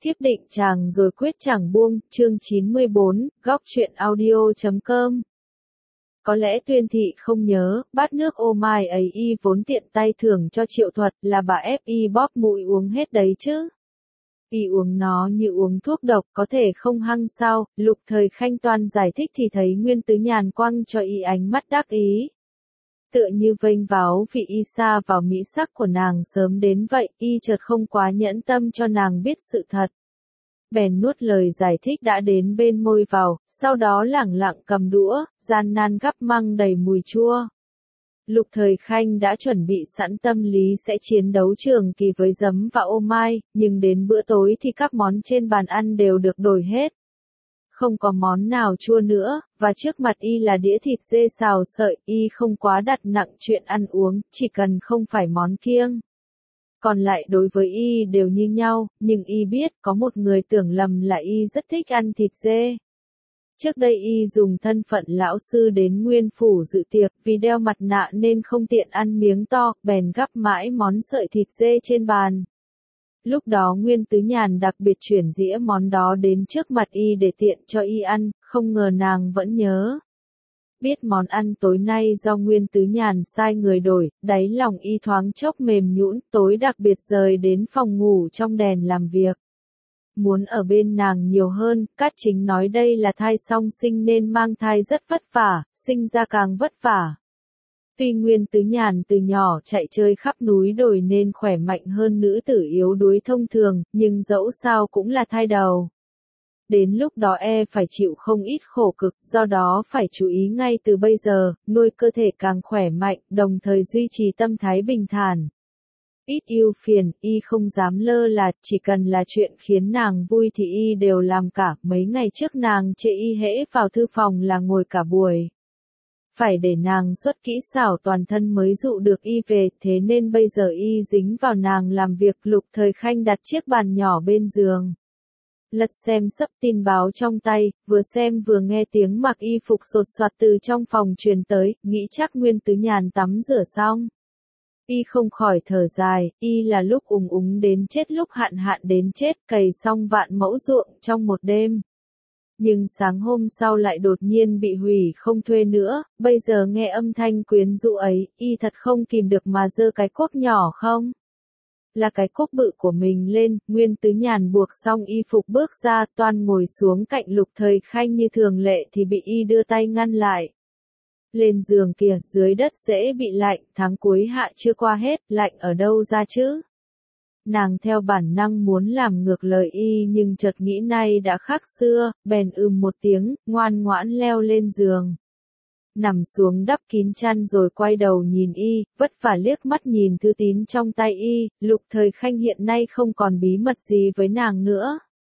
Thiếp định chàng rồi quyết chẳng buông, chương 94, góc truyện audio.com. Có lẽ Tuyên Thị không nhớ, bát nước ô mai ấy y vốn tiện tay thưởng cho Triệu Thuật, là bà ép y bóp mũi uống hết đấy chứ. Y uống nó như uống thuốc độc, có thể không hăng sao. Lục Thời Khanh toan giải thích thì thấy Nguyên Tứ Nhàn quăng cho y ánh mắt đắc ý. Tựa như vênh váo vì y xa vào mỹ sắc của nàng sớm đến vậy, y chợt không quá nhẫn tâm cho nàng biết sự thật. Bèn nuốt lời giải thích đã đến bên môi vào, sau đó lẳng lặng cầm đũa, gian nan gắp măng đầy mùi chua. Lục Thời Khanh đã chuẩn bị sẵn tâm lý sẽ chiến đấu trường kỳ với giấm và ô mai, nhưng đến bữa tối thì các món trên bàn ăn đều được đổi hết. Không có món nào chua nữa, và trước mặt y là đĩa thịt dê xào sợi, y không quá đặt nặng chuyện ăn uống, chỉ cần không phải món kiêng. Còn lại đối với y đều như nhau, nhưng y biết có một người tưởng lầm là y rất thích ăn thịt dê. Trước đây y dùng thân phận lão sư đến Nguyên Phủ dự tiệc, vì đeo mặt nạ nên không tiện ăn miếng to, bèn gắp mãi món sợi thịt dê trên bàn. Lúc đó Nguyên Tứ Nhàn đặc biệt chuyển dĩa món đó đến trước mặt y để tiện cho y ăn, không ngờ nàng vẫn nhớ. Biết món ăn tối nay do Nguyên Tứ Nhàn sai người đổi, đáy lòng y thoáng chốc mềm nhũn, tối đặc biệt rời đến phòng ngủ trong đèn làm việc. Muốn ở bên nàng nhiều hơn, Cát Chính nói đây là thai song sinh nên mang thai rất vất vả, sinh ra càng vất vả. Tuy Nguyên Tứ Nhàn từ nhỏ chạy chơi khắp núi đồi nên khỏe mạnh hơn nữ tử yếu đuối thông thường, nhưng dẫu sao cũng là thai đầu. Đến lúc đó phải chịu không ít khổ cực, do đó phải chú ý ngay từ bây giờ, nuôi cơ thể càng khỏe mạnh, đồng thời duy trì tâm thái bình thản. Ít ưu phiền, y không dám lơ là, chỉ cần là chuyện khiến nàng vui thì y đều làm cả. Mấy ngày trước nàng chê y hễ vào thư phòng là ngồi cả buổi. Phải để nàng xuất kỹ xảo toàn thân mới dụ được y về, thế nên bây giờ y dính vào nàng làm việc. Lục Thời Khanh đặt chiếc bàn nhỏ bên giường. Lật xem sấp tin báo trong tay, vừa xem vừa nghe tiếng mặc y phục sột soạt từ trong phòng truyền tới, nghĩ chắc Nguyên Tứ Nhàn tắm rửa xong. Y không khỏi thở dài, y là lúc úng đến chết lúc hạn hạn đến chết, cày xong vạn mẫu ruộng trong một đêm. Nhưng sáng hôm sau lại đột nhiên bị hủy không thuê nữa, bây giờ nghe âm thanh quyến rũ ấy, y thật không kìm được mà giơ cái cuốc nhỏ không? Là cái cuốc bự của mình lên, Nguyên Tứ Nhàn buộc xong y phục bước ra, toan ngồi xuống cạnh Lục Thời Khanh như thường lệ thì bị y đưa tay ngăn lại. Lên giường kìa, dưới đất dễ bị lạnh, tháng cuối hạ chưa qua hết, lạnh ở đâu ra chứ? Nàng theo bản năng muốn làm ngược lời y nhưng chợt nghĩ nay đã khác xưa, bèn một tiếng, ngoan ngoãn leo lên giường. Nằm xuống đắp kín chăn rồi quay đầu nhìn y, vất vả liếc mắt nhìn thư tín trong tay y. Lục Thời Khanh hiện nay không còn bí mật gì với nàng nữa.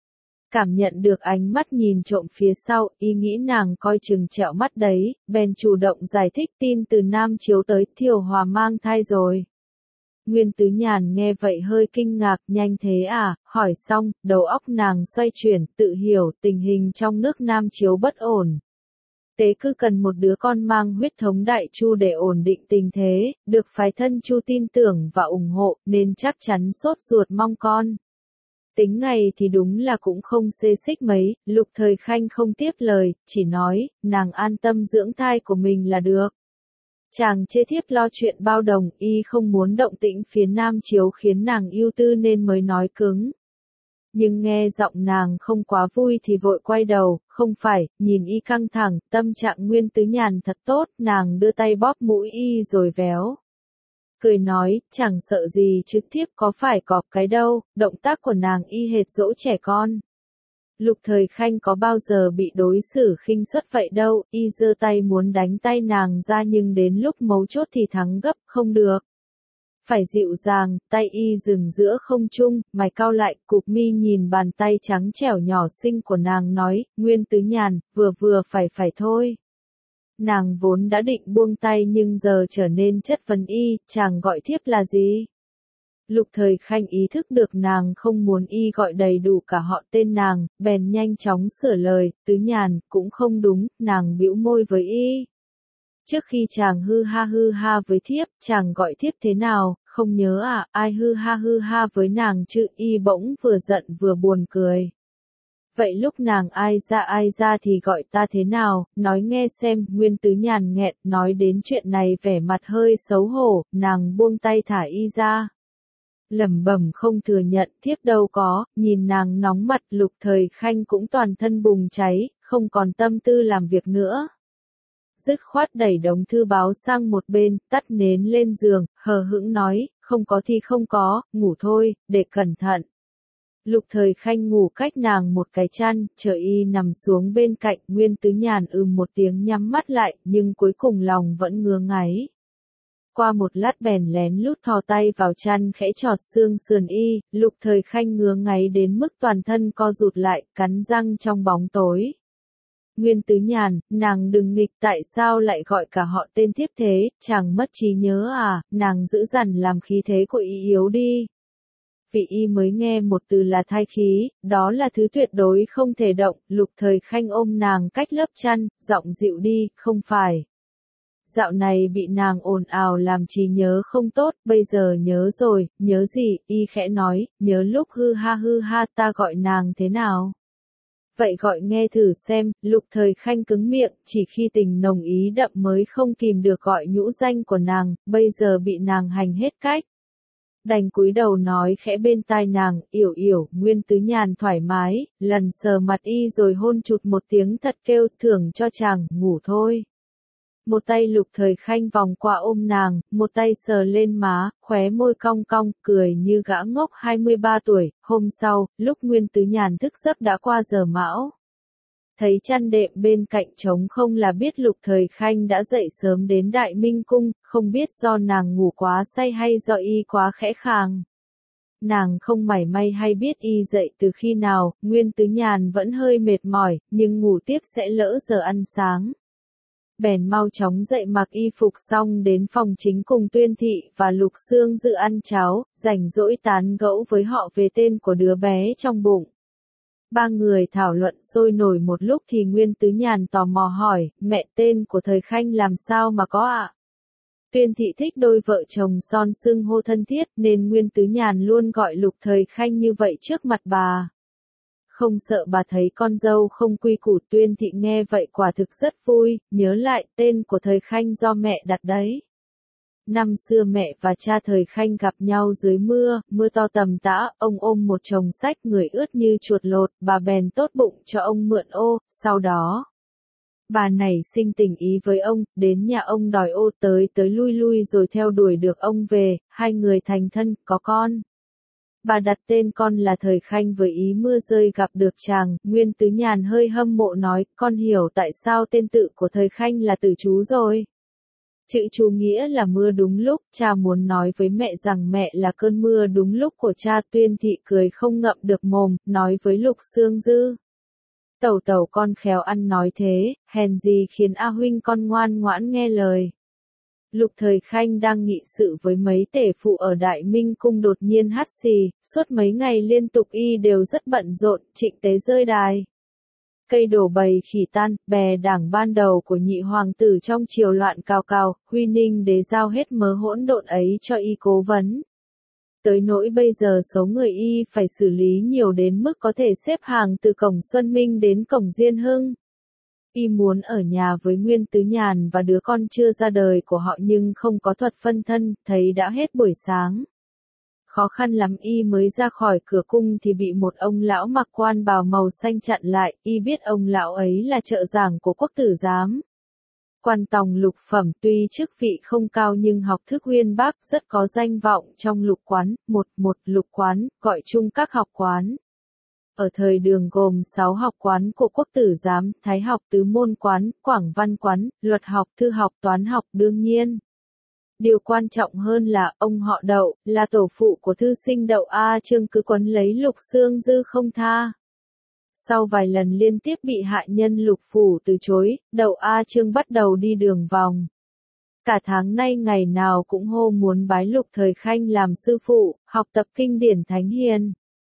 Cảm nhận được ánh mắt nhìn trộm phía sau, y nghĩ nàng coi chừng trẹo mắt đấy, bèn chủ động giải thích tin từ Nam Chiếu tới, Thiều Hòa mang thai rồi. Nguyên Tứ Nhàn nghe vậy hơi kinh ngạc, nhanh thế à, hỏi xong, đầu óc nàng xoay chuyển, tự hiểu tình hình trong nước Nam Chiếu bất ổn. Tế cứ cần một đứa con mang huyết thống Đại Chu để ổn định tình thế, được phái thân Chu tin tưởng và ủng hộ, nên chắc chắn sốt ruột mong con. Tính ngày thì đúng là cũng không xê xích mấy, Lục Thời Khanh không tiếp lời, chỉ nói, nàng an tâm dưỡng thai của mình là được. Chàng chê thiếp lo chuyện bao đồng, y không muốn động tĩnh phía Nam Chiếu khiến nàng ưu tư nên mới nói cứng. Nhưng nghe giọng nàng không quá vui thì vội quay đầu, không phải, nhìn y căng thẳng, tâm trạng Nguyên Tứ Nhàn thật tốt, nàng đưa tay bóp mũi y rồi véo. Cười nói, chẳng sợ gì chứ thiếp có phải cọp cái đâu, động tác của nàng y hệt dỗ trẻ con. Lục Thời Khanh có bao giờ bị đối xử khinh suất vậy đâu, y giơ tay muốn đánh tay nàng ra nhưng đến lúc mấu chốt thì thắng gấp, không được. Phải dịu dàng, tay y dừng giữa không trung, mày cau lại, cụp mi nhìn bàn tay trắng trẻo nhỏ xinh của nàng nói, Nguyên Tứ Nhàn, vừa phải thôi. Nàng vốn đã định buông tay nhưng giờ trở nên chất vấn y, chàng gọi thiếp là gì? Lục Thời Khanh ý thức được nàng không muốn y gọi đầy đủ cả họ tên nàng, bèn nhanh chóng sửa lời, Tứ Nhàn, cũng không đúng, nàng bĩu môi với y. Trước khi chàng hư ha với thiếp, chàng gọi thiếp thế nào, không nhớ à, ai hư ha với nàng chứ, y bỗng vừa giận vừa buồn cười. Vậy lúc nàng ai ra thì gọi ta thế nào, nói nghe xem, Nguyên Tứ Nhàn nghẹn, nói đến chuyện này vẻ mặt hơi xấu hổ, nàng buông tay thả y ra. Lẩm bẩm không thừa nhận, thiếp đâu có, nhìn nàng nóng mặt, Lục Thời Khanh cũng toàn thân bùng cháy, không còn tâm tư làm việc nữa. Dứt khoát đẩy đống thư báo sang một bên, tắt nến lên giường, hờ hững nói, không có thì không có, ngủ thôi, để cẩn thận. Lục Thời Khanh ngủ cách nàng một cái chăn, chờ y nằm xuống bên cạnh, Nguyên Tứ Nhàn một tiếng nhắm mắt lại, nhưng cuối cùng lòng vẫn ngứa ngáy. Qua một lát bèn lén lút thò tay vào chăn khẽ chọt xương sườn y, Lục Thời Khanh ngứa ngáy đến mức toàn thân co rụt lại, cắn răng trong bóng tối. Nguyên Tứ Nhàn, nàng đừng nghịch, tại sao lại gọi cả họ tên thiếp thế, chàng mất trí nhớ à, nàng giữ dằn làm khí thế của y yếu đi. Vì y mới nghe một từ là thai khí, đó là thứ tuyệt đối không thể động, Lục Thời Khanh ôm nàng cách lớp chăn, giọng dịu đi, không phải. Dạo này bị nàng ồn ào làm trí nhớ không tốt, bây giờ nhớ rồi, nhớ gì, y khẽ nói, nhớ lúc hư ha ta gọi nàng thế nào. Vậy gọi nghe thử xem, Lục Thời Khanh cứng miệng, chỉ khi tình nồng ý đậm mới không kìm được gọi nhũ danh của nàng, bây giờ bị nàng hành hết cách. Đành cúi đầu nói khẽ bên tai nàng, yểu, Nguyên Tứ Nhàn thoải mái, lần sờ mặt y rồi hôn chụt một tiếng thật kêu, thưởng cho chàng, ngủ thôi. Một tay Lục Thời Khanh vòng qua ôm nàng, một tay sờ lên má, khóe môi cong cong, cười như gã ngốc 23 tuổi, hôm sau, lúc Nguyên Tứ Nhàn thức giấc đã qua giờ mão. Thấy chăn đệm bên cạnh trống không là biết Lục Thời Khanh đã dậy sớm đến Đại Minh Cung, không biết do nàng ngủ quá say hay do y quá khẽ khàng. Nàng không mảy may hay biết y dậy từ khi nào, Nguyên Tứ Nhàn vẫn hơi mệt mỏi, nhưng ngủ tiếp sẽ lỡ giờ ăn sáng. Bèn mau chóng dậy mặc y phục xong đến phòng chính cùng Tuyên Thị và Lục Xương dự ăn cháo, rảnh rỗi tán gẫu với họ về tên của đứa bé trong bụng. Ba người thảo luận sôi nổi một lúc thì Nguyên Tứ Nhàn tò mò hỏi, mẹ tên của Thời Khanh làm sao mà có ạ? Tuyên Thị thích đôi vợ chồng son xưng hô thân thiết nên Nguyên Tứ Nhàn luôn gọi Lục Thời Khanh như vậy trước mặt bà. Không sợ bà thấy con dâu không quy củ, Tuyên Thị nghe vậy quả thực rất vui, nhớ lại tên của Thời Khanh do mẹ đặt đấy. Năm xưa mẹ và cha Thời Khanh gặp nhau dưới mưa to tầm tã, ông ôm một chồng sách người ướt như chuột lột, bà bèn tốt bụng cho ông mượn ô, sau đó. Bà này sinh tình ý với ông, đến nhà ông đòi ô tới lui rồi theo đuổi được ông về, hai người thành thân, có con. Bà đặt tên con là Thời Khanh với ý mưa rơi gặp được chàng, Nguyên Tứ Nhàn hơi hâm mộ nói, con hiểu tại sao tên tự của Thời Khanh là Tử Chú rồi. Chữ chú nghĩa là mưa đúng lúc, cha muốn nói với mẹ rằng mẹ là cơn mưa đúng lúc của cha. Tuyên Thị cười không ngậm được mồm, nói với Lục Xương Dư. Tẩu con khéo ăn nói thế, hèn gì khiến A huynh con ngoan ngoãn nghe lời. Lục Thời Khanh đang nghị sự với mấy tể phụ ở Đại Minh Cung đột nhiên hắt xì, suốt mấy ngày liên tục y đều rất bận rộn, trịnh tế rơi đài. Cây đổ bầy khỉ tan, bè đảng ban đầu của nhị hoàng tử trong triều loạn cào, Huy Ninh đế giao hết mớ hỗn độn ấy cho y cố vấn. Tới nỗi bây giờ số người y phải xử lý nhiều đến mức có thể xếp hàng từ cổng Xuân Minh đến cổng Diên Hưng. Y muốn ở nhà với Nguyên Tứ Nhàn và đứa con chưa ra đời của họ nhưng không có thuật phân thân, thấy đã hết buổi sáng. Khó khăn lắm y mới ra khỏi cửa cung thì bị một ông lão mặc quan bào màu xanh chặn lại, y biết ông lão ấy là trợ giảng của Quốc tử giám. Quan tòng lục phẩm, tuy chức vị không cao nhưng học thức uyên bác, rất có danh vọng trong lục quán, một lục quán, gọi chung các học quán. Ở thời Đường gồm 6 học quán của Quốc tử giám, Thái học, Tứ môn quán, Quảng văn quán, Luật học, Thư học, Toán học. Đương nhiên, điều quan trọng hơn là ông họ Đậu, là tổ phụ của thư sinh Đậu A Chương cứ quấn lấy Lục Xương Dư không tha. Sau vài lần liên tiếp bị hạ nhân Lục phủ từ chối, Đậu A Chương bắt đầu đi đường vòng. Cả tháng nay ngày nào cũng hô muốn bái Lục Thời Khanh làm sư phụ, học tập kinh điển thánh hiền.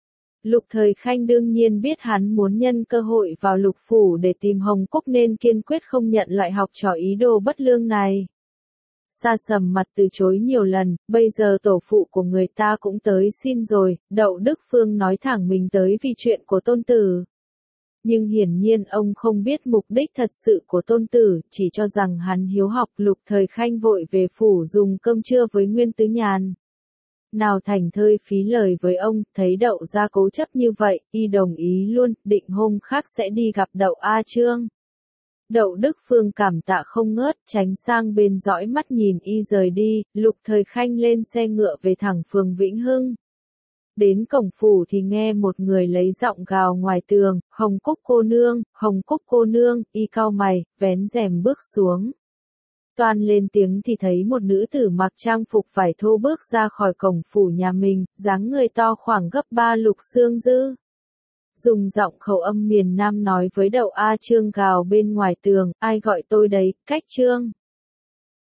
Lục Thời Khanh đương nhiên biết hắn muốn nhân cơ hội vào Lục phủ để tìm Hồng Cúc nên kiên quyết không nhận loại học trò ý đồ bất lương này. Sa Sầm mặt từ chối nhiều lần, bây giờ tổ phụ của người ta cũng tới xin rồi, Đậu Đức Phương nói thẳng mình tới vì chuyện của tôn tử. Nhưng hiển nhiên ông không biết mục đích thật sự của tôn tử, chỉ cho rằng hắn hiếu học. Lục Thời Khanh vội về phủ dùng cơm trưa với Nguyên Tứ Nhàn. Nào thành thơi phí lời với ông, thấy Đậu gia cố chấp như vậy, y đồng ý luôn, định hôm khác sẽ đi gặp Đậu A Trương. Đậu Đức Phương cảm tạ không ngớt, tránh sang bên dõi mắt nhìn y rời đi. Lục Thời Khanh lên xe ngựa về thẳng phường Vĩnh Hưng. Đến cổng phủ thì nghe một người lấy giọng gào ngoài tường, Hồng Cúc cô nương, y cau mày, vén rèm bước xuống. Toan lên tiếng thì thấy một nữ tử mặc trang phục vải thô bước ra khỏi cổng phủ nhà mình, dáng người to khoảng gấp 3 Lục Xương Dư. Dùng giọng khẩu âm miền Nam nói với Đậu A Trương gào bên ngoài tường, ai gọi tôi đấy, Cách Trương.